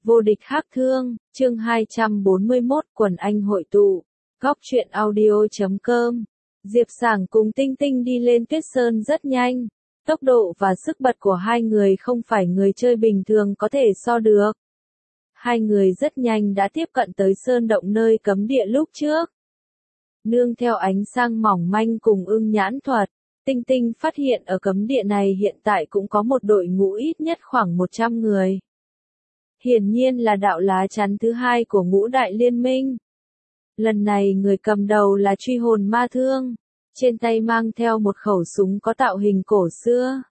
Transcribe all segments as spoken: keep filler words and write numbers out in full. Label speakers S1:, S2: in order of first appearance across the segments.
S1: Vô địch hắc thương, chương hai trăm bốn mươi mốt quần anh hội tụ. Góc truyện audio chấm com. Diệp Sảng cùng Tinh Tinh đi lên Tuyết Sơn rất nhanh. Tốc độ và sức bật của hai người không phải người chơi bình thường có thể so được. Hai người rất nhanh đã tiếp cận tới sơn động nơi cấm địa lúc trước. Nương theo ánh sáng mỏng manh cùng ưng nhãn thuật, Tinh Tinh phát hiện ở cấm địa này hiện tại cũng có một đội ngũ ít nhất khoảng một trăm người. Hiển nhiên là đạo lá chắn thứ hai của ngũ đại liên minh. Lần này người cầm đầu là truy hồn ma thương, trên tay mang theo một khẩu súng có tạo hình cổ xưa.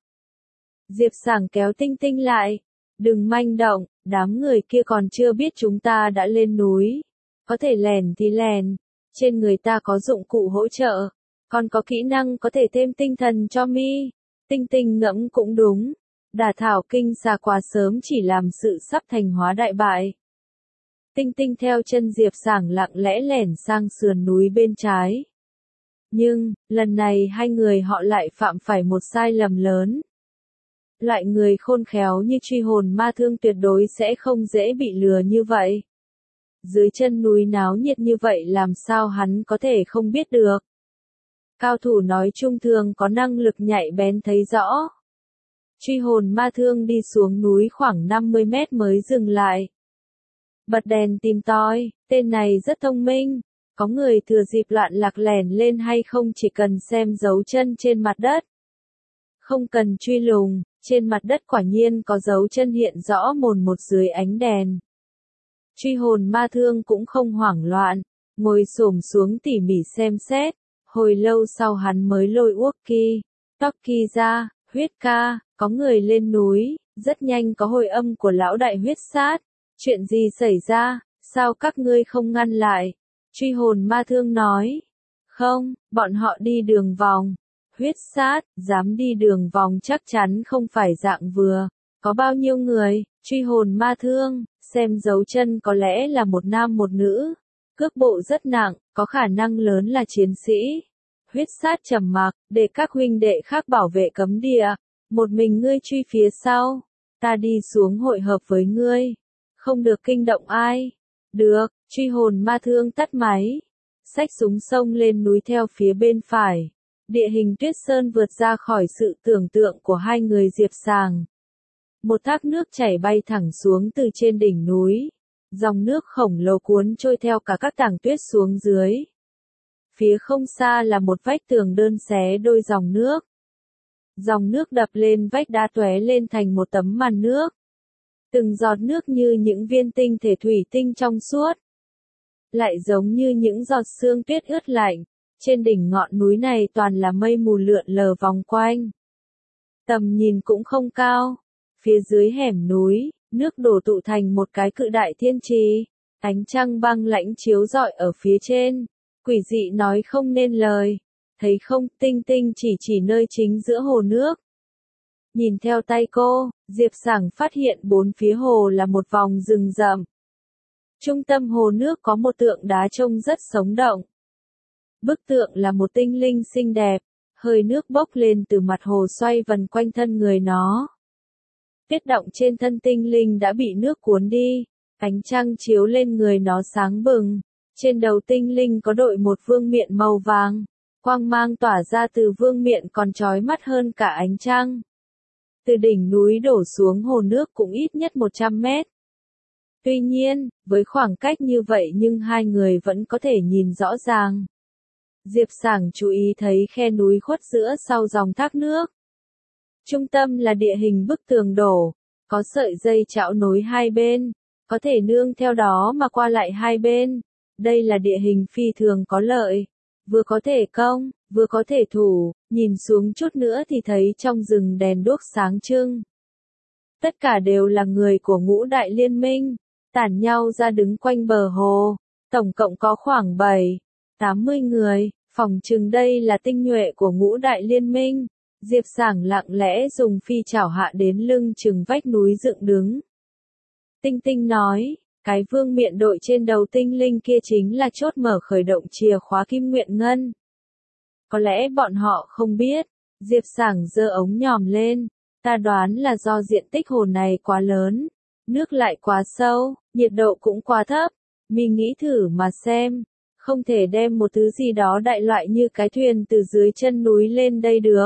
S1: Diệp Sảng kéo Tinh Tinh lại, đừng manh động, đám người kia còn chưa biết chúng ta đã lên núi. Có thể lèn thì lèn, trên người ta có dụng cụ hỗ trợ, còn có kỹ năng có thể thêm tinh thần cho mi. Tinh Tinh ngẫm cũng đúng. Đả thảo kinh xà quá sớm chỉ làm sự sắp thành hóa đại bại. Tinh Tinh theo chân Diệp Sảng lặng lẽ lẻn sang sườn núi bên trái. Nhưng, lần này hai người họ lại phạm phải một sai lầm lớn. Loại người khôn khéo như truy hồn ma thương tuyệt đối sẽ không dễ bị lừa như vậy. Dưới chân núi náo nhiệt như vậy làm sao hắn có thể không biết được. Cao thủ nói chung thường có năng lực nhạy bén thấy rõ. Truy hồn ma thương đi xuống núi khoảng năm mươi mét mới dừng lại. Bật đèn tìm tòi, tên này rất thông minh. Có người thừa dịp loạn lạc lẻn lên hay không chỉ cần xem dấu chân trên mặt đất. Không cần truy lùng, trên mặt đất quả nhiên có dấu chân hiện rõ mồn một dưới ánh đèn. Truy hồn ma thương cũng không hoảng loạn, ngồi xổm xuống tỉ mỉ xem xét. Hồi lâu sau hắn mới lôi Uốc Ki, Tóc Ki ra, huyết ca. Có người lên núi, rất nhanh có hồi âm của lão đại huyết sát. Chuyện gì xảy ra, sao các ngươi không ngăn lại? Truy hồn ma thương nói. Không, bọn họ đi đường vòng. Huyết sát, dám đi đường vòng chắc chắn không phải dạng vừa. Có bao nhiêu người? Truy hồn ma thương, xem dấu chân có lẽ là một nam một nữ. Cước bộ rất nặng, có khả năng lớn là chiến sĩ. Huyết sát trầm mặc, để các huynh đệ khác bảo vệ cấm địa. Một mình ngươi truy phía sau, ta đi xuống hội hợp với ngươi, không được kinh động ai. Được, truy hồn ma thương tắt máy, xách súng xông lên núi theo phía bên phải. Địa hình Tuyết Sơn vượt ra khỏi sự tưởng tượng của hai người Diệp Sảng. Một thác nước chảy bay thẳng xuống từ trên đỉnh núi, dòng nước khổng lồ cuốn trôi theo cả các tảng tuyết xuống dưới. Phía không xa là một vách tường đơn xé đôi dòng nước. Dòng nước đập lên vách đá tóe lên thành một tấm màn nước. Từng giọt nước như những viên tinh thể thủy tinh trong suốt. Lại giống như những giọt sương tuyết ướt lạnh. Trên đỉnh ngọn núi này toàn là mây mù lượn lờ vòng quanh. Tầm nhìn cũng không cao. Phía dưới hẻm núi, nước đổ tụ thành một cái cự đại thiên trì. Ánh trăng băng lãnh chiếu rọi ở phía trên. Quỷ dị nói không nên lời. Thấy không, Tinh Tinh chỉ chỉ nơi chính giữa hồ nước. Nhìn theo tay cô, Diệp Sảng phát hiện bốn phía hồ là một vòng rừng rậm. Trung tâm hồ nước có một tượng đá trông rất sống động. Bức tượng là một tinh linh xinh đẹp, hơi nước bốc lên từ mặt hồ xoay vần quanh thân người nó. Tuyết động trên thân tinh linh đã bị nước cuốn đi, ánh trăng chiếu lên người nó sáng bừng. Trên đầu tinh linh có đội một vương miện màu vàng. Quang mang tỏa ra từ vương miện còn chói mắt hơn cả ánh trăng. Từ đỉnh núi đổ xuống hồ nước cũng ít nhất một trăm mét. Tuy nhiên, với khoảng cách như vậy nhưng hai người vẫn có thể nhìn rõ ràng. Diệp Sảng chú ý thấy khe núi khuất giữa sau dòng thác nước. Trung tâm là địa hình bức tường đổ, có sợi dây chảo nối hai bên, có thể nương theo đó mà qua lại hai bên. Đây là địa hình phi thường có lợi. Vừa có thể công, vừa có thể thủ, nhìn xuống chút nữa thì thấy trong rừng đèn đuốc sáng trưng. Tất cả đều là người của ngũ đại liên minh, tản nhau ra đứng quanh bờ hồ, tổng cộng có khoảng bảy, tám mươi người, phỏng chừng đây là tinh nhuệ của ngũ đại liên minh. Diệp Sảng lặng lẽ dùng phi chảo hạ đến lưng chừng vách núi dựng đứng. Tinh Tinh nói. Cái vương miện đội trên đầu tinh linh kia chính là chốt mở khởi động chìa khóa kim nguyện ngân. Có lẽ bọn họ không biết. Diệp Sảng giơ ống nhòm lên. Ta đoán là do diện tích hồ này quá lớn, Nước lại quá sâu, nhiệt độ cũng quá thấp. Mi nghĩ thử mà xem, không thể đem một thứ gì đó đại loại như cái thuyền từ dưới chân núi lên đây được.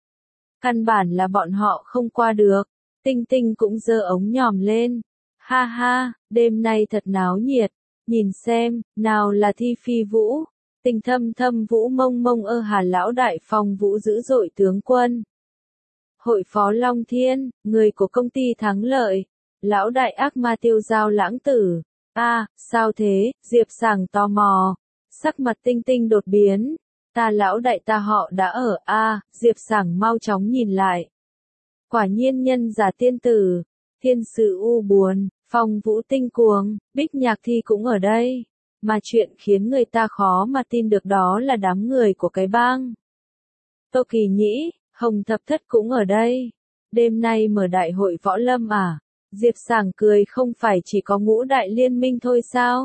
S1: Căn bản là bọn họ không qua được. Tinh Tinh cũng giơ ống nhòm lên. Ha ha, đêm nay thật náo nhiệt. Nhìn xem, nào là Thi Phi Vũ, Tình Thâm Thâm Vũ, Mông Mông ơ Hà lão đại, Phong Vũ dữ dội tướng quân. Hội phó Long Thiên, người của công ty Thắng Lợi. Lão đại ác ma Tiêu Giao lãng tử. A, à, sao thế? Diệp Sảng tò mò. Sắc mặt Tinh Tinh đột biến. Ta lão đại ta họ đã ở A, à, Diệp Sảng mau chóng nhìn lại. Quả nhiên nhân giả tiên tử, thiên sử u buồn, Phong Vũ tinh cuồng, Bích Nhạc Thi cũng ở đây. Mà chuyện khiến người ta khó mà tin được đó là đám người của cái bang. Tô Kỳ Nhĩ, Hồng Thập Thất cũng ở đây. Đêm nay mở đại hội võ lâm à? Diệp Sảng cười, không phải chỉ có ngũ đại liên minh thôi sao?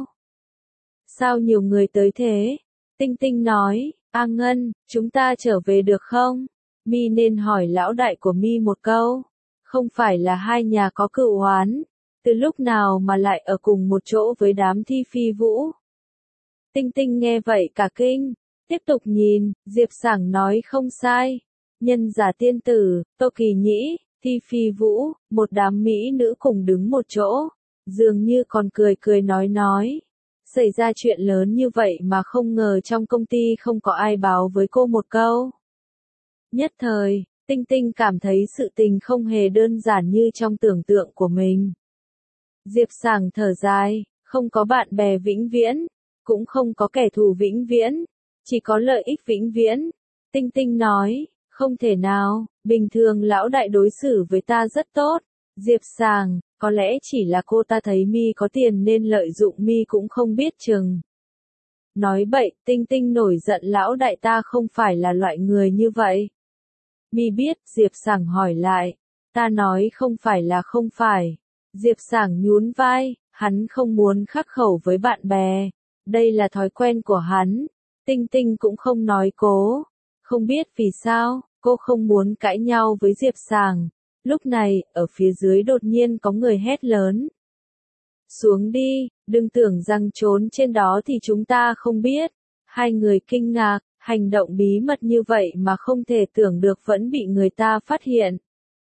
S1: Sao nhiều người tới thế? Tinh Tinh nói, A Ngân, chúng ta trở về được không? Mi nên hỏi lão đại của Mi một câu. Không phải là hai nhà có cựu oán, từ lúc nào mà lại ở cùng một chỗ với đám Thi Phi Vũ? Tinh Tinh nghe vậy cả kinh, tiếp tục nhìn, Diệp Sảng nói không sai. Nhân giả tiên tử, Tô Kỳ Nhĩ, Thi Phi Vũ, một đám mỹ nữ cùng đứng một chỗ, dường như còn cười cười nói nói. Xảy ra chuyện lớn như vậy mà không ngờ trong công ty không có ai báo với cô một câu. Nhất thời, Tinh Tinh cảm thấy sự tình không hề đơn giản như trong tưởng tượng của mình. Diệp Sảng thở dài, không có bạn bè vĩnh viễn, cũng không có kẻ thù vĩnh viễn, chỉ có lợi ích vĩnh viễn. Tinh Tinh nói, không thể nào, bình thường lão đại đối xử với ta rất tốt. Diệp Sảng, có lẽ chỉ là cô ta thấy Mi có tiền nên lợi dụng Mi cũng không biết chừng. Nói bậy, Tinh Tinh nổi giận, lão đại ta không phải là loại người như vậy. Mi biết, Diệp Sảng hỏi lại. Ta nói không phải là không phải. Diệp Sảng nhún vai, hắn không muốn khắc khẩu với bạn bè. Đây là thói quen của hắn. Tinh Tinh cũng không nói cố. Không biết vì sao, cô không muốn cãi nhau với Diệp Sảng. Lúc này, ở phía dưới đột nhiên có người hét lớn. Xuống đi, đừng tưởng rằng trốn trên đó thì chúng ta không biết. Hai người kinh ngạc, hành động bí mật như vậy mà không thể tưởng được vẫn bị người ta phát hiện.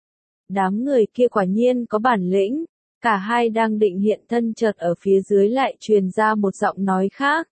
S1: Đám người kia quả nhiên có bản lĩnh. Cả hai đang định hiện thân, chợt ở phía dưới lại truyền ra một giọng nói khác.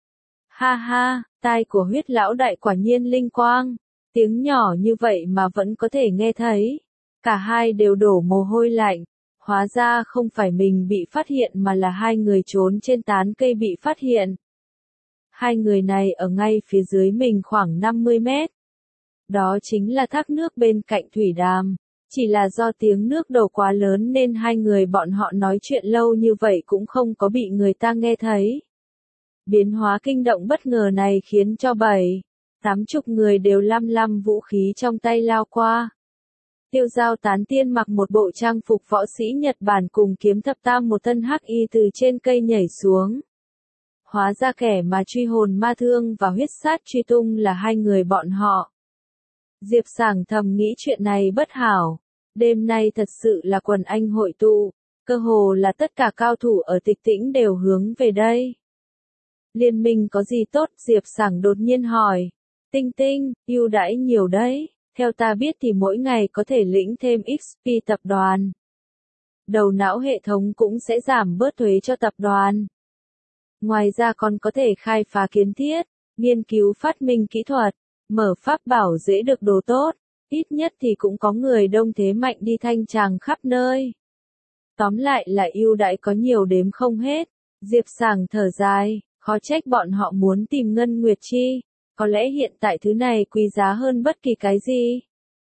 S1: Ha ha, tai của Huyết lão đại quả nhiên linh quang. Tiếng nhỏ như vậy mà vẫn có thể nghe thấy. Cả hai đều đổ mồ hôi lạnh. Hóa ra không phải mình bị phát hiện mà là hai người trốn trên tán cây bị phát hiện. Hai người này ở ngay phía dưới mình khoảng năm mươi mét. Đó chính là thác nước bên cạnh thủy đàm. Chỉ là do tiếng nước đổ quá lớn nên hai người bọn họ nói chuyện lâu như vậy cũng không có bị người ta nghe thấy. Biến hóa kinh động bất ngờ này khiến cho bảy, tám chục người đều lăm lăm vũ khí trong tay lao qua. Tiêu Giao tán tiên mặc một bộ trang phục võ sĩ Nhật Bản cùng kiếm thập tam một thân hắc y từ trên cây nhảy xuống. Hóa ra kẻ mà truy hồn ma thương và huyết sát truy tung là hai người bọn họ. Diệp Sảng thầm nghĩ chuyện này bất hảo. Đêm nay thật sự là quần anh hội tụ, cơ hồ là tất cả cao thủ ở Tịch Tĩnh đều hướng về đây. Liên minh có gì tốt? Diệp Sảng đột nhiên hỏi. Tinh Tinh, ưu đãi nhiều đấy. Theo ta biết thì mỗi ngày có thể lĩnh thêm ích pê tập đoàn. Đầu não hệ thống cũng sẽ giảm bớt thuế cho tập đoàn. Ngoài ra còn có thể khai phá kiến thiết, nghiên cứu phát minh kỹ thuật, mở pháp bảo dễ được đồ tốt. Ít nhất thì cũng có người đông thế mạnh đi thanh tràng khắp nơi. Tóm lại là ưu đãi có nhiều đếm không hết. Diệp Sảng thở dài, khó trách bọn họ muốn tìm Ngân Nguyệt Chi. Có lẽ hiện tại thứ này quý giá hơn bất kỳ cái gì.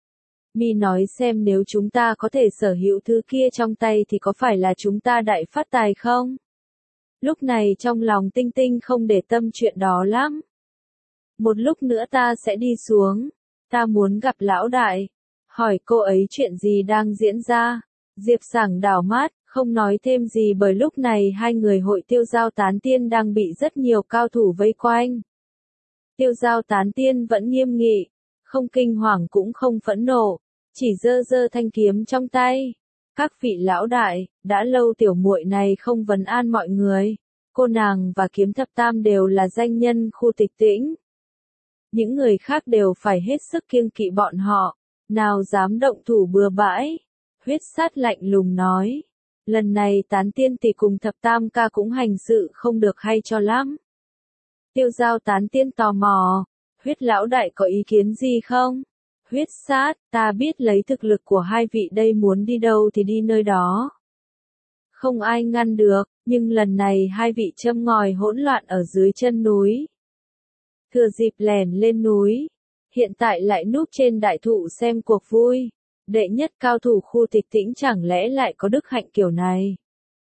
S1: Mi nói xem, nếu chúng ta có thể sở hữu thứ kia trong tay thì có phải là chúng ta đại phát tài không? Lúc này trong lòng Tinh Tinh không để tâm chuyện đó lắm. Một lúc nữa ta sẽ đi xuống. Ta muốn gặp lão đại. Hỏi cô ấy chuyện gì đang diễn ra. Diệp Sảng đảo mắt, không nói thêm gì bởi lúc này hai người hội Tiêu Giao tán tiên đang bị rất nhiều cao thủ vây quanh. Tiêu Giao tán tiên vẫn nghiêm nghị, không kinh hoàng cũng không phẫn nộ, chỉ giơ giơ thanh kiếm trong tay. Các vị lão đại, đã lâu tiểu muội này không vấn an mọi người. Cô nàng và Kiếm Thập Tam đều là danh nhân khu Tịch Tĩnh. Những người khác đều phải hết sức kiêng kỵ bọn họ, nào dám động thủ bừa bãi. Huyết Sát lạnh lùng nói, lần này Tán Tiên tỷ cùng Thập Tam ca cũng hành sự không được hay cho lắm. Tiêu Giao Tán Tiên tò mò, Huyết lão đại có ý kiến gì không? Huyết Sát, ta biết lấy thực lực của hai vị đây muốn đi đâu thì đi nơi đó. Không ai ngăn được, nhưng lần này hai vị châm ngòi hỗn loạn ở dưới chân núi. Thừa dịp lèn lên núi, hiện tại lại núp trên đại thụ xem cuộc vui. Đệ nhất cao thủ khu Tịch Tĩnh chẳng lẽ lại có đức hạnh kiểu này.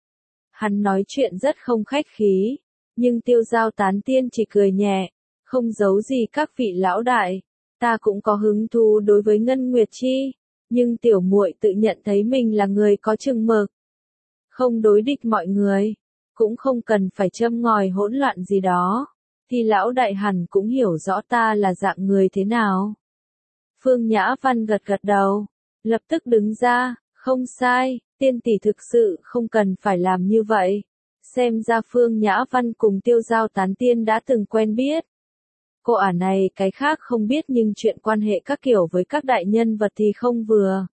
S1: Hắn nói chuyện rất không khách khí, nhưng Tiêu Giao Tán Tiên chỉ cười nhẹ, không giấu gì các vị lão đại. Ta cũng có hứng thú đối với Ngân Nguyệt Chi, nhưng tiểu muội tự nhận thấy mình là người có chừng mực. Không đối địch mọi người, cũng không cần phải châm ngòi hỗn loạn gì đó, thì lão đại hẳn cũng hiểu rõ ta là dạng người thế nào. Phương Nhã Văn gật gật đầu, lập tức đứng ra, không sai, tiên tỷ thực sự không cần phải làm như vậy. Xem ra Phương Nhã Văn cùng Tiêu Giao Tán Tiên đã từng quen biết. Cô ả này cái khác không biết nhưng chuyện quan hệ các kiểu với các đại nhân vật thì không vừa.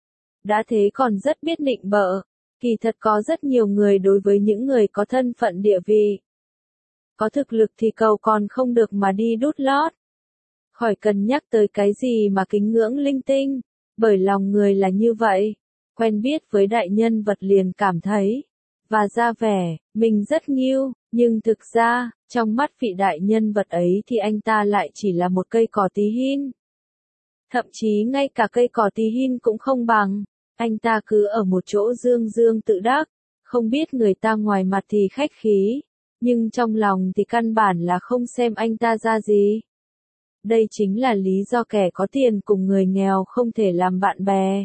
S1: Đã thế còn rất biết nịnh bợ, kỳ thật có rất nhiều người đối với những người có thân phận địa vị. Có thực lực thì cầu còn không được mà đi đút lót. Khỏi cần nhắc tới cái gì mà kính ngưỡng linh tinh, bởi lòng người là như vậy, quen biết với đại nhân vật liền cảm thấy, và ra vẻ, mình rất nghiêu, nhưng thực ra, trong mắt vị đại nhân vật ấy thì anh ta lại chỉ là một cây cỏ tí hin. Thậm chí ngay cả cây cỏ tí hin cũng không bằng, anh ta cứ ở một chỗ dương dương tự đắc, không biết người ta ngoài mặt thì khách khí, nhưng trong lòng thì căn bản là không xem anh ta ra gì. Đây chính là lý do kẻ có tiền cùng người nghèo không thể làm bạn bè.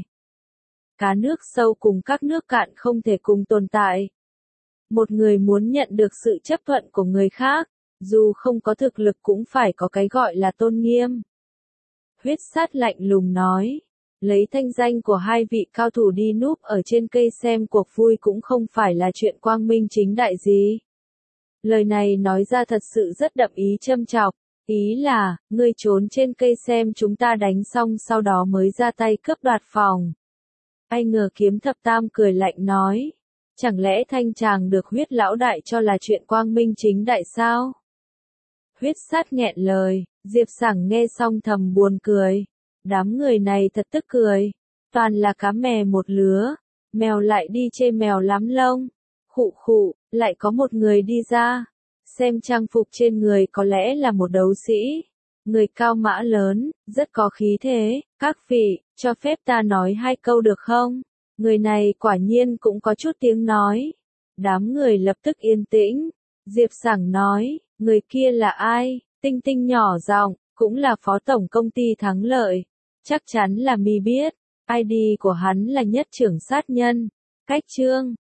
S1: Cá nước sâu cùng các nước cạn không thể cùng tồn tại. Một người muốn nhận được sự chấp thuận của người khác, dù không có thực lực cũng phải có cái gọi là tôn nghiêm. Huyết Sát lạnh lùng nói, lấy thanh danh của hai vị cao thủ đi núp ở trên cây xem cuộc vui cũng không phải là chuyện quang minh chính đại gì. Lời này nói ra thật sự rất đậm ý châm chọc, ý là, ngươi trốn trên cây xem chúng ta đánh xong sau đó mới ra tay cướp đoạt phòng. Ai ngờ Kiếm Thập Tam cười lạnh nói, chẳng lẽ thanh chàng được Huyết lão đại cho là chuyện quang minh chính đại sao? Huyết Sát nghẹn lời, Diệp Sảng nghe xong thầm buồn cười. Đám người này thật tức cười, toàn là cá mè một lứa, mèo lại đi chê mèo lắm lông. Khụ khụ, lại có một người đi ra, xem trang phục trên người có lẽ là một đấu sĩ. Người cao mã lớn, rất có khí thế, các vị, cho phép ta nói hai câu được không? Người này quả nhiên cũng có chút tiếng nói. Đám người lập tức yên tĩnh. Diệp Sảng nói, người kia là ai? Tinh Tinh nhỏ giọng, cũng là phó tổng công ty Thắng Lợi. Chắc chắn là mi biết, i đê của hắn là Nhất Trưởng Sát Nhân. Cách chương